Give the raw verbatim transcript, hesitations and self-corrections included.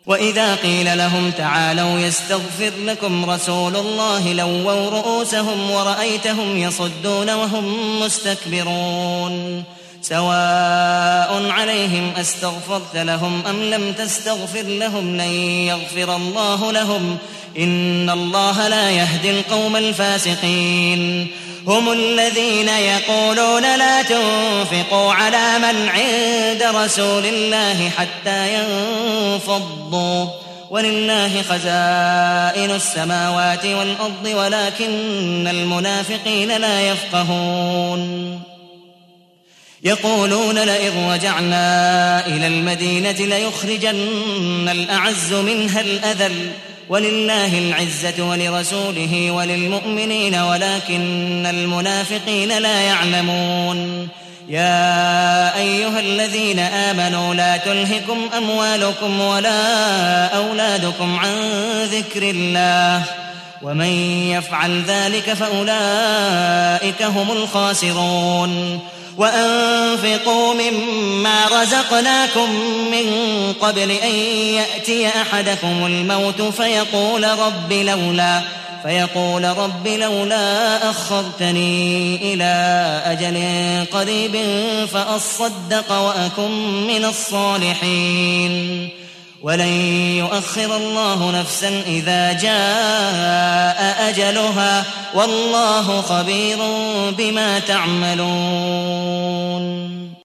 وإذا قيل لهم تعالوا يستغفر لكم رسول الله لووا رؤوسهم ورأيتهم يصدون وهم مستكبرون سواء عليهم أستغفرت لهم أم لم تستغفر لهم لن يغفر الله لهم إن الله لا يهدي القوم الفاسقين هم الذين يقولون لا تنفقوا على من عند رسول الله حتى ينفضوا ولله خزائن السماوات والأرض ولكن المنافقين لا يفقهون يقولون لئن رجعنا إلى المدينة ليخرجن الأعز منها الأذل ولله العزة ولرسوله وللمؤمنين ولكن المنافقين لا يعلمون يا أيها الذين آمنوا لا تلهكم أموالكم ولا أولادكم عن ذكر الله ومن يفعل ذلك فأولئك هم الخاسرون وأنفقوا مما رزقناكم من قبل أن يأتي أحدكم الموت فيقول رب لولا فيقول رب لولا أخرتني إلى أجل قريب فأصدق وأكن من الصالحين ولن يؤخر الله نفسا إذا جاء أجلها والله خبير بما تعملون.